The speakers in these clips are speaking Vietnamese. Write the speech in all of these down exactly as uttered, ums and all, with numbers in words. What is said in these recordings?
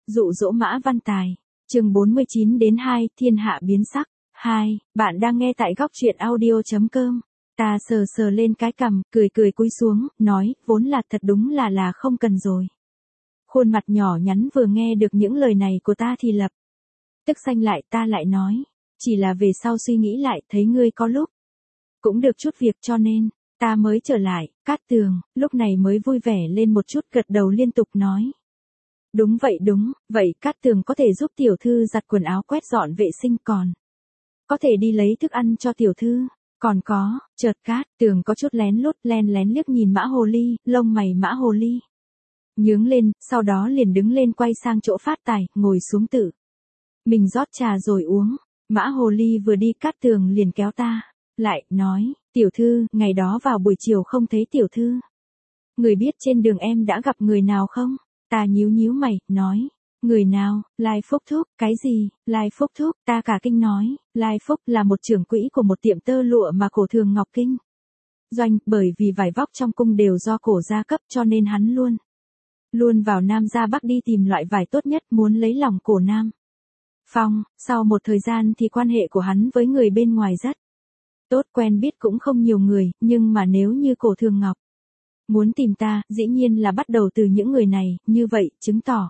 Dụ dỗ Mã Văn Tài. Chương bốn mươi chín đến hai, thiên hạ biến sắc. hai, bạn đang nghe tại góc truyện audio chấm com. Ta sờ sờ lên cái cằm, cười cười cúi xuống, nói, vốn là thật đúng là là không cần rồi. Khuôn mặt nhỏ nhắn vừa nghe được những lời này của ta thì lập tức xanh lại, ta lại nói, chỉ là về sau suy nghĩ lại, thấy ngươi có lúc cũng được chút việc cho nên ta mới trở lại. Cát Tường lúc này mới vui vẻ lên một chút, gật đầu liên tục nói, đúng vậy đúng, vậy Cát Tường có thể giúp tiểu thư giặt quần áo, quét dọn vệ sinh, còn có thể đi lấy thức ăn cho tiểu thư. Còn có, chợt Cát Tường có chút lén lút len lén liếc nhìn Mã Hồ Ly, lông mày Mã Hồ Ly nhướng lên, sau đó liền đứng lên quay sang chỗ Phát Tài, ngồi xuống tự mình rót trà rồi uống. Mã Hồ Ly vừa đi, Cát Tường liền kéo ta lại, nói, tiểu thư, ngày đó vào buổi chiều không thấy tiểu thư. Người biết trên đường em đã gặp người nào không? Ta nhíu nhíu mày, nói, người nào? Lai Phúc Thúc. Cái gì? Lai Phúc Thúc? Ta cả kinh nói, Lai Phúc là một trưởng quỹ của một tiệm tơ lụa mà Cổ Thường Ngọc kinh doanh, bởi vì vải vóc trong cung đều do Cổ gia cấp cho nên hắn luôn luôn vào Nam ra Bắc đi tìm loại vải tốt nhất, muốn lấy lòng Cổ Nam Phong. Sau một thời gian thì quan hệ của hắn với người bên ngoài rất tốt, quen biết cũng không nhiều người, nhưng mà nếu như Cổ Thường Ngọc muốn tìm ta, dĩ nhiên là bắt đầu từ những người này, như vậy, chứng tỏ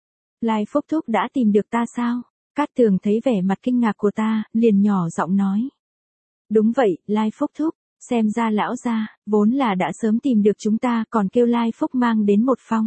Lai Phúc Thúc đã tìm được ta sao? Cát Tường thấy vẻ mặt kinh ngạc của ta, liền nhỏ giọng nói, đúng vậy, Lai Phúc Thúc, xem ra lão gia vốn là đã sớm tìm được chúng ta, còn kêu Lai Phúc mang đến một phong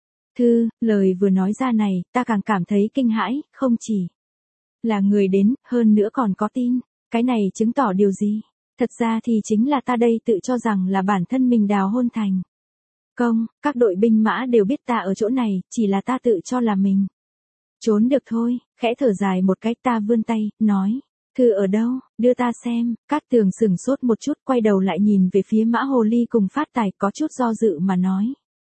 thư. Lời vừa nói ra này, ta càng cảm thấy kinh hãi, không chỉ là người đến, hơn nữa còn có tin. Cái này chứng tỏ điều gì? Thật ra thì chính là ta đây tự cho rằng là bản thân mình đào hôn thành công, các đội binh mã đều biết ta ở chỗ này, chỉ là ta tự cho là mình trốn được thôi. Khẽ thở dài một cái, ta vươn tay, nói, thư ở đâu, đưa ta xem. Cát Tường sửng sốt một chút, quay đầu lại nhìn về phía Mã Hồ Ly cùng Phát Tài, có chút do dự mà nói,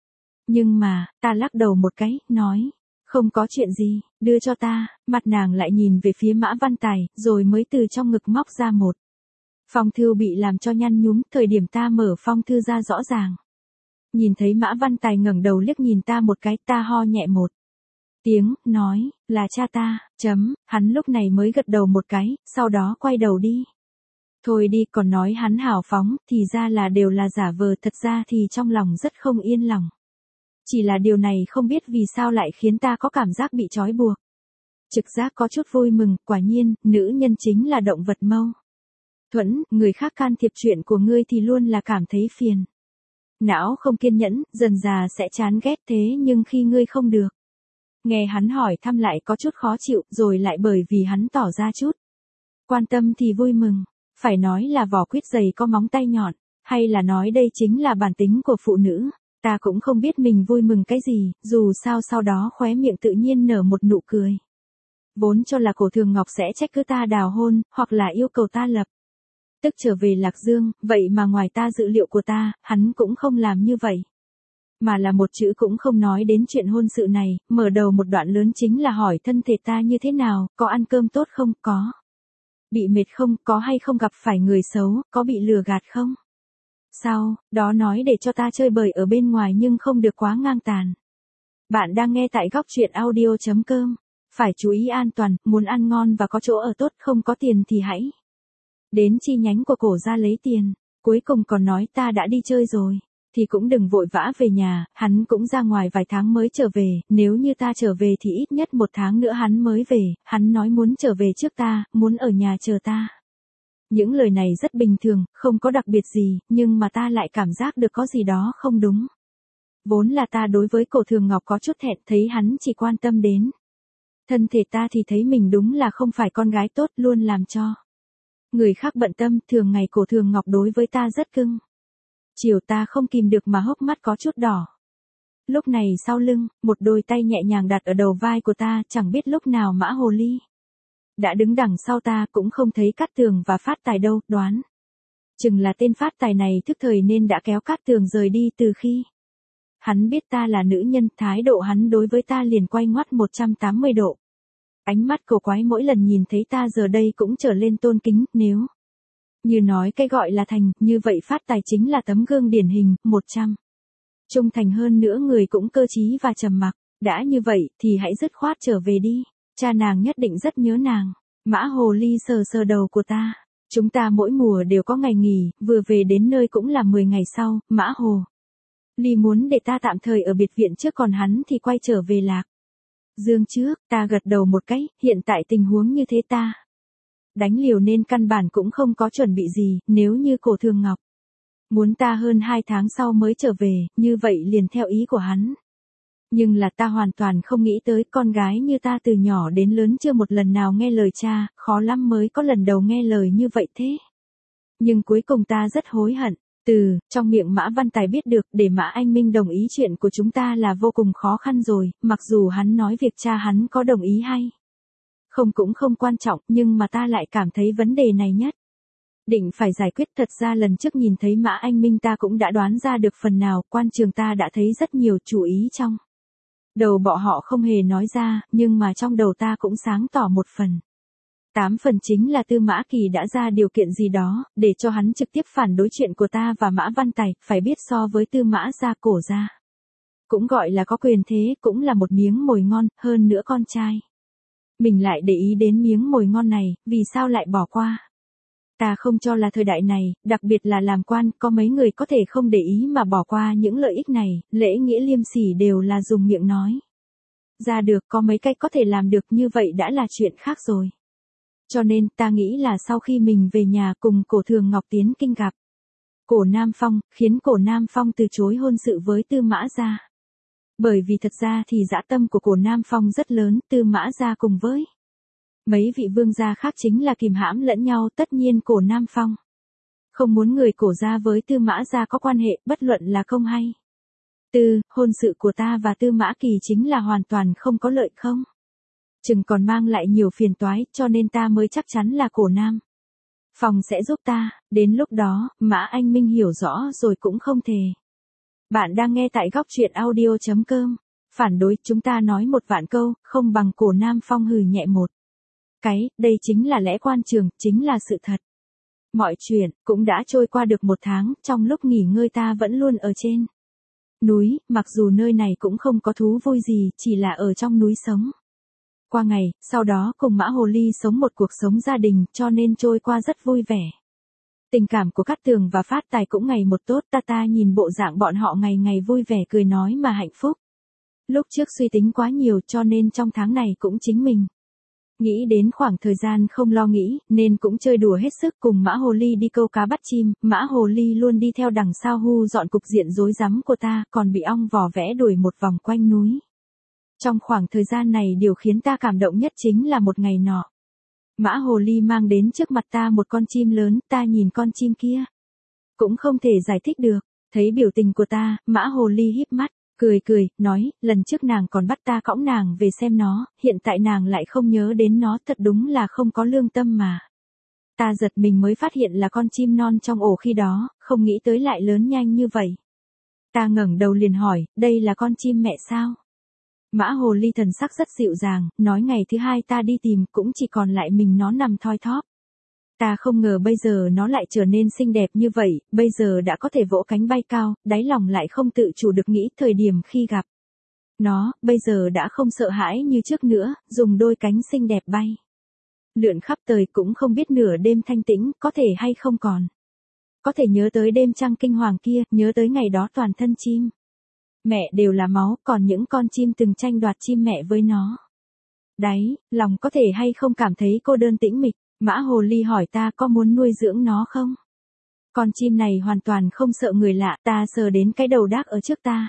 nhưng mà, ta lắc đầu một cái, nói, không có chuyện gì, đưa cho ta. Mặt nàng lại nhìn về phía Mã Văn Tài, rồi mới từ trong ngực móc ra một phong thư bị làm cho nhăn nhúm. Thời điểm ta mở phong thư ra, rõ ràng nhìn thấy Mã Văn Tài ngẩng đầu liếc nhìn ta một cái, ta ho nhẹ một tiếng, nói, là cha ta, chấm. Hắn lúc này mới gật đầu một cái, sau đó quay đầu đi. Thôi đi, còn nói hắn hào phóng, thì ra là đều là giả vờ, thật ra thì trong lòng rất không yên lòng. Chỉ là điều này không biết vì sao lại khiến ta có cảm giác bị trói buộc. Trực giác có chút vui mừng, quả nhiên, nữ nhân chính là động vật mâu thuẫn, người khác can thiệp chuyện của ngươi thì luôn là cảm thấy phiền não, không kiên nhẫn, dần già sẽ chán ghét. Thế nhưng khi ngươi không được nghe hắn hỏi thăm lại có chút khó chịu, rồi lại bởi vì hắn tỏ ra chút quan tâm thì vui mừng. Phải nói là vỏ quýt dày có móng tay nhọn, hay là nói đây chính là bản tính của phụ nữ. Ta cũng không biết mình vui mừng cái gì, dù sao sau đó khóe miệng tự nhiên nở một nụ cười. Vốn cho là Cổ Thường Ngọc sẽ trách cứ ta đào hôn, hoặc là yêu cầu ta lập tức trở về Lạc Dương, vậy mà ngoài ta dự liệu của ta, hắn cũng không làm như vậy. Mà là một chữ cũng không nói đến chuyện hôn sự này, mở đầu một đoạn lớn chính là hỏi thân thể ta như thế nào, có ăn cơm tốt không, có bị mệt không, có hay không gặp phải người xấu, có bị lừa gạt không. Sau đó nói để cho ta chơi bời ở bên ngoài nhưng không được quá ngang tàn. Bạn đang nghe tại góc truyện audio chấm com. Phải chú ý an toàn, muốn ăn ngon và có chỗ ở tốt, không có tiền thì hãy đến chi nhánh của Cổ gia lấy tiền. Cuối cùng còn nói ta đã đi chơi rồi thì cũng đừng vội vã về nhà, hắn cũng ra ngoài vài tháng mới trở về, nếu như ta trở về thì ít nhất một tháng nữa hắn mới về. Hắn nói muốn trở về trước ta, muốn ở nhà chờ ta. Những lời này rất bình thường, không có đặc biệt gì, nhưng mà ta lại cảm giác được có gì đó không đúng. Vốn là ta đối với Cổ Thường Ngọc có chút thẹn, thấy hắn chỉ quan tâm đến thân thể ta thì thấy mình đúng là không phải con gái tốt, luôn làm cho người khác bận tâm. Thường ngày Cổ Thường Ngọc đối với ta rất cưng chiều, ta không kìm được mà hốc mắt có chút đỏ. Lúc này sau lưng, một đôi tay nhẹ nhàng đặt ở đầu vai của ta, chẳng biết lúc nào Mã Hồ Ly đã đứng đằng sau ta, cũng không thấy Cát Tường và Phát Tài đâu, đoán chừng là tên Phát Tài này thức thời nên đã kéo Cát Tường rời đi. Từ khi hắn biết ta là nữ nhân, thái độ hắn đối với ta liền quay ngoắt một trăm tám mươi độ. Ánh mắt cổ quái mỗi lần nhìn thấy ta giờ đây cũng trở lên tôn kính. Nếu như nói cái gọi là thành, như vậy Phát Tài chính là tấm gương điển hình, một trăm trung thành hơn nữa người cũng cơ trí và trầm mặc. Đã như vậy thì hãy dứt khoát trở về đi, cha nàng nhất định rất nhớ nàng. Mã hồ ly sờ sờ đầu của ta. Chúng ta mỗi mùa đều có ngày nghỉ, vừa về đến nơi cũng là mười ngày sau, Mã hồ ly muốn để ta tạm thời ở biệt viện trước còn hắn thì quay trở về Lạc Dương trước. Ta gật đầu một cái, hiện tại tình huống như thế ta đánh liều nên căn bản cũng không có chuẩn bị gì, nếu như Cổ Thường Ngọc muốn ta hơn hai tháng sau mới trở về, như vậy liền theo ý của hắn. Nhưng là ta hoàn toàn không nghĩ tới con gái như ta từ nhỏ đến lớn chưa một lần nào nghe lời cha, khó lắm mới có lần đầu nghe lời như vậy thế. Nhưng cuối cùng ta rất hối hận. Từ, trong miệng Mã Văn Tài biết được để Mã Anh Minh đồng ý chuyện của chúng ta là vô cùng khó khăn rồi, mặc dù hắn nói việc cha hắn có đồng ý hay không cũng không quan trọng, nhưng mà ta lại cảm thấy vấn đề này nhất định phải giải quyết. Thật ra lần trước nhìn thấy Mã Anh Minh ta cũng đã đoán ra được phần nào, quan trường ta đã thấy rất nhiều chú ý trong đầu bọn họ không hề nói ra, nhưng mà trong đầu ta cũng sáng tỏ một phần. Tám phần chính là Tư Mã Kỳ đã ra điều kiện gì đó, để cho hắn trực tiếp phản đối chuyện của ta và Mã Văn Tài, phải biết so với Tư Mã gia Cổ gia cũng gọi là có quyền thế, cũng là một miếng mồi ngon, hơn nữa con trai mình lại để ý đến miếng mồi ngon này, vì sao lại bỏ qua. Ta không cho là thời đại này, đặc biệt là làm quan, có mấy người có thể không để ý mà bỏ qua những lợi ích này, lễ nghĩa liêm sỉ đều là dùng miệng nói ra được, có mấy cách có thể làm được, như vậy đã là chuyện khác rồi. Cho nên ta nghĩ là sau khi mình về nhà cùng Cổ Thường Ngọc tiến kinh gặp Cổ Nam Phong, khiến Cổ Nam Phong từ chối hôn sự với Tư Mã gia. Bởi vì thật ra thì dã tâm của Cổ Nam Phong rất lớn, Tư Mã gia cùng với mấy vị vương gia khác chính là kìm hãm lẫn nhau, tất nhiên Cổ Nam Phong không muốn người Cổ gia với Tư Mã gia có quan hệ, bất luận là công hay tư, hôn sự của ta và Tư Mã Kỳ chính là hoàn toàn không có lợi không chừng còn mang lại nhiều phiền toái, cho nên ta mới chắc chắn là Cổ Nam Phong sẽ giúp ta, đến lúc đó, Mã Anh Minh hiểu rõ rồi cũng không thề. Bạn đang nghe tại góc truyện audio chấm com. Phản đối, chúng ta nói một vạn câu, không bằng Cổ Nam Phong hừ nhẹ một cái, đây chính là lẽ quan trường, chính là sự thật. Mọi chuyện cũng đã trôi qua được một tháng, trong lúc nghỉ ngơi ta vẫn luôn ở trên núi, mặc dù nơi này cũng không có thú vui gì, chỉ là ở trong núi sống qua ngày, sau đó cùng Mã Hồ Ly sống một cuộc sống gia đình, cho nên trôi qua rất vui vẻ. Tình cảm của Cát Tường và Phát Tài cũng ngày một tốt, ta ta nhìn bộ dạng bọn họ ngày ngày vui vẻ cười nói mà hạnh phúc. Lúc trước suy tính quá nhiều cho nên trong tháng này cũng chính mình nghĩ đến khoảng thời gian không lo nghĩ, nên cũng chơi đùa hết sức cùng Mã Hồ Ly đi câu cá bắt chim, Mã Hồ Ly luôn đi theo đằng sau hu dọn cục diện rối rắm của ta, còn bị ong vò vẽ đuổi một vòng quanh núi. Trong khoảng thời gian này điều khiến ta cảm động nhất chính là một ngày nọ. Mã Hồ Ly mang đến trước mặt ta một con chim lớn, ta nhìn con chim kia cũng không thể giải thích được, thấy biểu tình của ta, Mã Hồ Ly híp mắt, cười cười, nói, lần trước nàng còn bắt ta cõng nàng về xem nó, hiện tại nàng lại không nhớ đến nó, thật đúng là không có lương tâm mà. Ta giật mình mới phát hiện là con chim non trong ổ khi đó, không nghĩ tới lại lớn nhanh như vậy. Ta ngẩng đầu liền hỏi, đây là con chim mẹ sao? Mã Hồ Ly thần sắc rất dịu dàng, nói ngày thứ hai ta đi tìm cũng chỉ còn lại mình nó nằm thoi thóp. Ta không ngờ bây giờ nó lại trở nên xinh đẹp như vậy, bây giờ đã có thể vỗ cánh bay cao, đáy lòng lại không tự chủ được nghĩ thời điểm khi gặp nó, bây giờ đã không sợ hãi như trước nữa, dùng đôi cánh xinh đẹp bay lượn khắp trời, cũng không biết nửa đêm thanh tĩnh có thể hay không còn có thể nhớ tới đêm trăng kinh hoàng kia, nhớ tới ngày đó toàn thân chim mẹ đều là máu, còn những con chim từng tranh đoạt chim mẹ với nó. Đấy, lòng có thể hay không cảm thấy cô đơn tĩnh mịch. Mã Hồ Ly hỏi ta có muốn nuôi dưỡng nó không? Con chim này hoàn toàn không sợ người lạ, ta sờ đến cái đầu đác ở trước ta.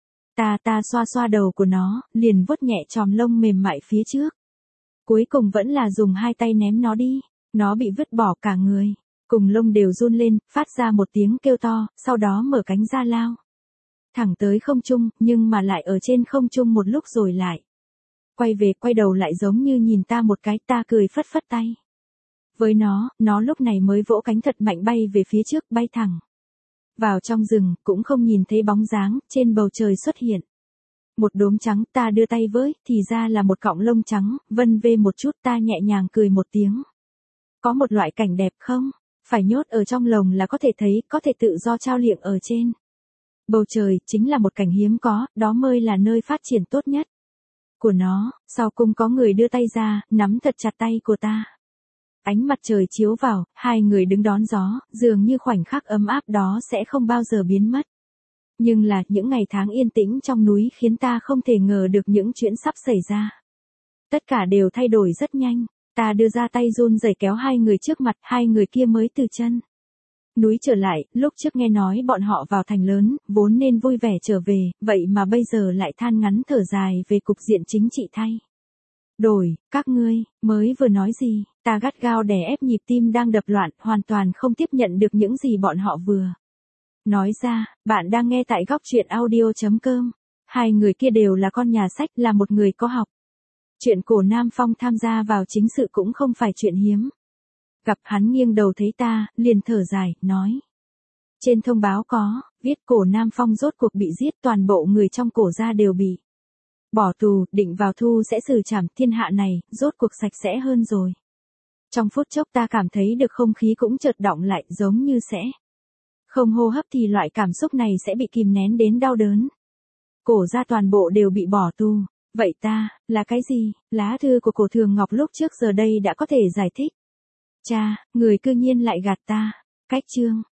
Ta ta xoa xoa đầu của nó, liền vuốt nhẹ chòm lông mềm mại phía trước. Cuối cùng vẫn là dùng hai tay ném nó đi, nó bị vứt bỏ cả người, cùng lông đều run lên, phát ra một tiếng kêu to, sau đó mở cánh ra lao thẳng tới không trung, nhưng mà lại ở trên không trung một lúc rồi lại quay về, quay đầu lại giống như nhìn ta một cái, ta cười phất phất tay với nó, nó lúc này mới vỗ cánh thật mạnh bay về phía trước, bay thẳng vào trong rừng, cũng không nhìn thấy bóng dáng, trên bầu trời xuất hiện một đốm trắng, ta đưa tay với, thì ra là một cọng lông trắng, vân vê một chút, ta nhẹ nhàng cười một tiếng. Có một loại cảnh đẹp không? Phải nhốt ở trong lồng là có thể thấy, có thể tự do trao liệng ở trên bầu trời, chính là một cảnh hiếm có, đó mới là nơi phát triển tốt nhất. của nó, sau cung có người đưa tay ra, nắm thật chặt tay của ta. Ánh mặt trời chiếu vào, hai người đứng đón gió, dường như khoảnh khắc ấm áp đó sẽ không bao giờ biến mất. Nhưng là, những ngày tháng yên tĩnh trong núi khiến ta không thể ngờ được những chuyện sắp xảy ra. Tất cả đều thay đổi rất nhanh, ta đưa ra tay run rẩy kéo hai người trước mặt, hai người kia mới từ chân núi trở lại, lúc trước nghe nói bọn họ vào thành lớn, vốn nên vui vẻ trở về, vậy mà bây giờ lại than ngắn thở dài về cục diện chính trị thay đổi. Các ngươi, mới vừa nói gì? Ta gắt gao đè ép nhịp tim đang đập loạn, hoàn toàn không tiếp nhận được những gì bọn họ vừa nói ra. Bạn đang nghe tại góc truyện audio chấm com. Hai người kia đều là con nhà sách, là một người có học. Chuyện cổ Nam Phong tham gia vào chính sự cũng không phải chuyện hiếm. Gặp hắn nghiêng đầu thấy ta, liền thở dài, nói. Trên thông báo có, viết cổ Nam Phong rốt cuộc bị giết, toàn bộ người trong cổ gia đều bị bỏ tù, định vào thu sẽ xử trảm, thiên hạ này, rốt cuộc sạch sẽ hơn rồi. Trong phút chốc ta cảm thấy được không khí cũng chợt đọng lại, giống như sẽ không hô hấp thì loại cảm xúc này sẽ bị kìm nén đến đau đớn. Cổ gia toàn bộ đều bị bỏ tù. Vậy ta, là cái gì? Lá thư của cổ Thường Ngọc lúc trước giờ đây đã có thể giải thích. Cha, người cư nhiên lại gạt ta. Cách chương